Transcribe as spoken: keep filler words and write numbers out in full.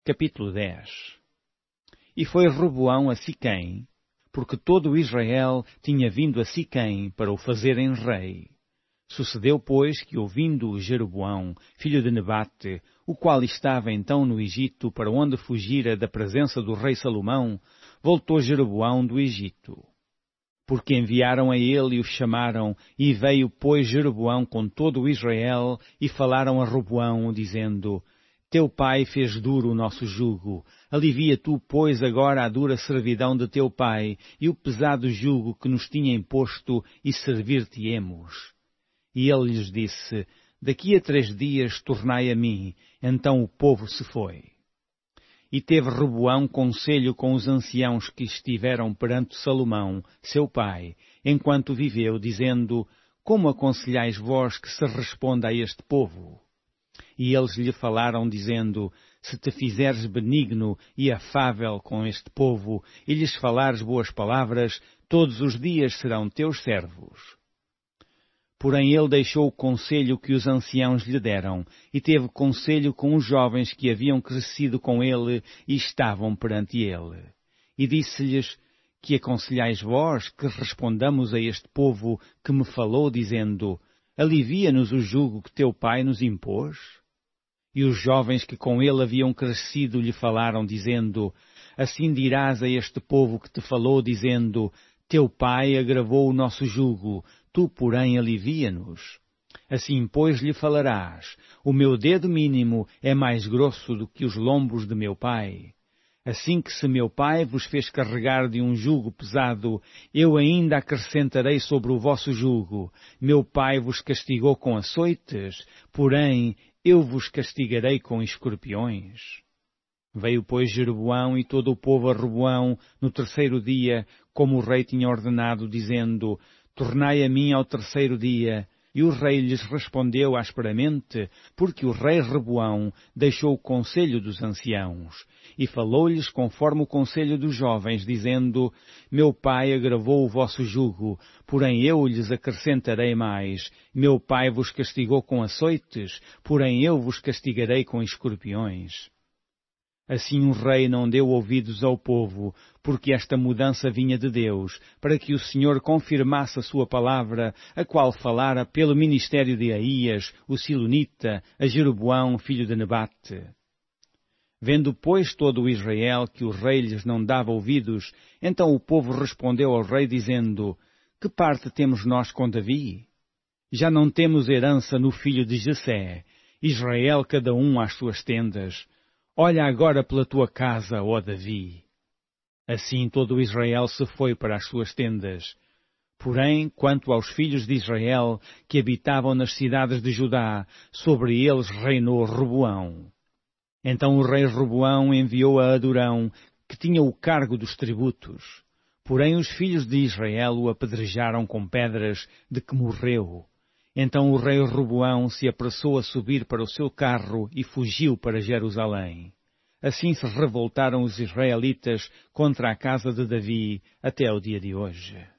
Capítulo dez. E foi Roboão a Siquém, porque todo Israel tinha vindo a Siquém para o fazerem rei. Sucedeu, pois, que ouvindo Jeroboão, filho de Nebate, o qual estava então no Egito, para onde fugira da presença do rei Salomão, voltou Jeroboão do Egito. Porque enviaram a ele e o chamaram, e veio, pois, Jeroboão com todo o Israel, e falaram a Roboão, dizendo: Teu pai fez duro o nosso jugo. Alivia tu, pois, agora a dura servidão de teu pai, e o pesado jugo que nos tinha imposto, e servir-te-emos. E ele lhes disse: Daqui a três dias tornai a mim. Então o povo se foi. E teve Roboão conselho com os anciãos que estiveram perante Salomão, seu pai, enquanto viveu, dizendo: Como aconselhais vós que se responda a este povo? E eles lhe falaram, dizendo: Se te fizeres benigno e afável com este povo, e lhes falares boas palavras, todos os dias serão teus servos. Porém ele deixou o conselho que os anciãos lhe deram, e teve conselho com os jovens que haviam crescido com ele e estavam perante ele. E disse-lhes: Que aconselhais vós que respondamos a este povo que me falou, dizendo: Alivia-nos o jugo que teu pai nos impôs? E os jovens que com ele haviam crescido lhe falaram, dizendo: Assim dirás a este povo que te falou, dizendo: Teu pai agravou o nosso jugo, tu, porém, alivia-nos. Assim, pois, lhe falarás: O meu dedo mínimo é mais grosso do que os lombos de meu pai. Assim que se meu pai vos fez carregar de um jugo pesado, eu ainda acrescentarei sobre o vosso jugo. Meu pai vos castigou com açoites, porém eu vos castigarei com escorpiões. Veio, pois, Jeroboão e todo o povo a Roboão no terceiro dia, como o rei tinha ordenado, dizendo: Tornai a mim ao terceiro dia. E o rei lhes respondeu asperamente, porque o rei Roboão deixou o conselho dos anciãos, e falou-lhes conforme o conselho dos jovens, dizendo: Meu pai agravou o vosso jugo, porém eu lhes acrescentarei mais. Meu pai vos castigou com açoites, porém eu vos castigarei com escorpiões. Assim o rei não deu ouvidos ao povo, porque esta mudança vinha de Deus, para que o Senhor confirmasse a sua palavra, a qual falara pelo ministério de Aías, o Silonita, a Jeroboão, filho de Nebate. Vendo, pois, todo o Israel que o rei lhes não dava ouvidos, então o povo respondeu ao rei, dizendo: Que parte temos nós com Davi? Já não temos herança no filho de Jessé, Israel cada um às suas tendas. Olha agora pela tua casa, ó Davi. Assim todo o Israel se foi para as suas tendas. Porém, quanto aos filhos de Israel, que habitavam nas cidades de Judá, sobre eles reinou Roboão. Então o rei Roboão enviou a Adorão, que tinha o cargo dos tributos. Porém os filhos de Israel o apedrejaram com pedras, de que morreu. Então o rei Roboão se apressou a subir para o seu carro e fugiu para Jerusalém. Assim se revoltaram os israelitas contra a casa de Davi até o dia de hoje.